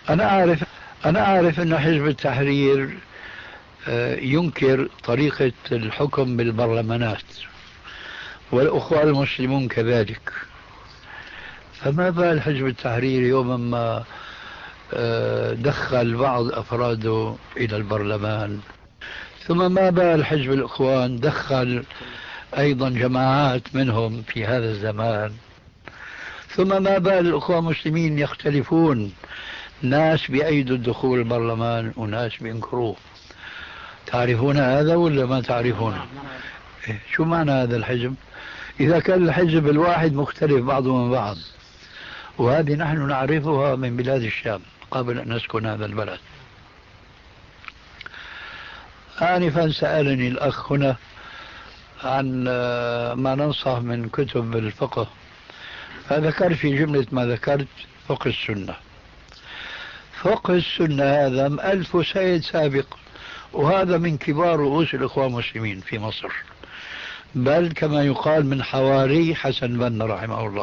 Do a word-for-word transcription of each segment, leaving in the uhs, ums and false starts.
أنا أعرف أنا أعرف أن حزب التحرير ينكر طريقة الحكم بالبرلمانات، والأخوة المسلمون كذلك. فما بال حزب التحرير يوما ما دخل بعض أفراده إلى البرلمان، ثم ما بال حزب الإخوان دخل أيضا جماعات منهم في هذا الزمان، ثم ما بال الأخوة المسلمين يختلفون، ناس بأيدوا الدخول البرلمان وناس بينكروه. تعرفون هذا ولا ما تعرفون؟ إيه، شو معنى هذا الحزب؟ إذا كان الحزب الواحد مختلف بعضه من بعض، وهذه نحن نعرفها من بلاد الشام قبل أن نسكن هذا البلد. آنفا سألني الأخ هنا عن ما ننصح من كتب الفقه، فذكر في جملة ما ذكرت فقه السنة. فقه السنة هذا مؤلف سيد سابق، وهذا من كبار رؤوس الإخوان المسلمين في مصر، بل كما يقال من حواري حسن بنا رحمه الله.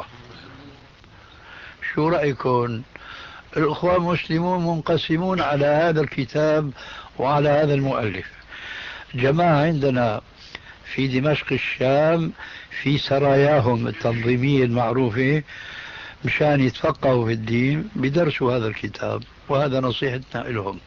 شو رأيكم؟ الإخوان المسلمون منقسمون على هذا الكتاب وعلى هذا المؤلف. جماعة عندنا في دمشق الشام في سراياهم التنظيمية المعروفة مشان يتفقهوا في الدين بدرسوا هذا الكتاب، وهذا نصيحتنا لهم.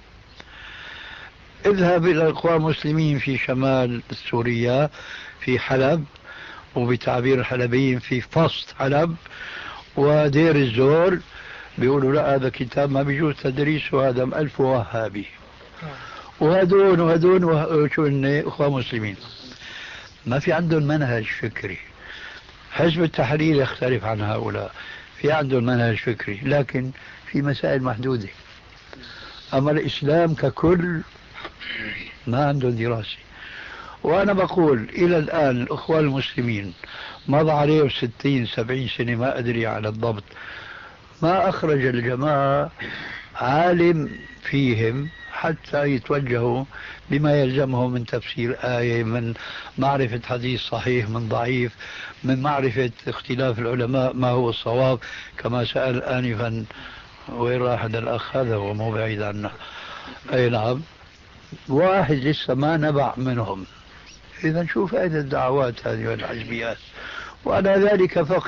اذهب إلى الإخوان المسلمين في شمال سوريا في حلب، وبتعبير الحلبيين في فصد حلب ودير الزور، بيقولوا لا هذا كتاب ما بيجوز تدريسه، هذا مؤلف وهابي. وهدون وهدون وشو هن إخوان مسلمين ما في عندهم منهج فكري. حزب التحرير يختلف عن هؤلاء، في عندهم منهج فكري لكن في مسائل محدودة. أما الإسلام ككل ما عنده دراسة. وأنا بقول إلى الآن الأخوان المسلمين مضى عليهم ستين سبعين سنة ما أدري على الضبط، ما أخرج الجماعة عالم فيهم حتى يتوجهوا بما يلزمهم من تفسير آية، من معرفة حديث صحيح من ضعيف، من معرفة اختلاف العلماء ما هو الصواب، كما سأل آنفا وين راح هذا الأخ، هذا هو مو بعيد عنا. أي نعم، واحد لسه ما نبع منهم. إذا شو فائدة الدعوات هذه والحزبيات؟ وعلى ذلك فقط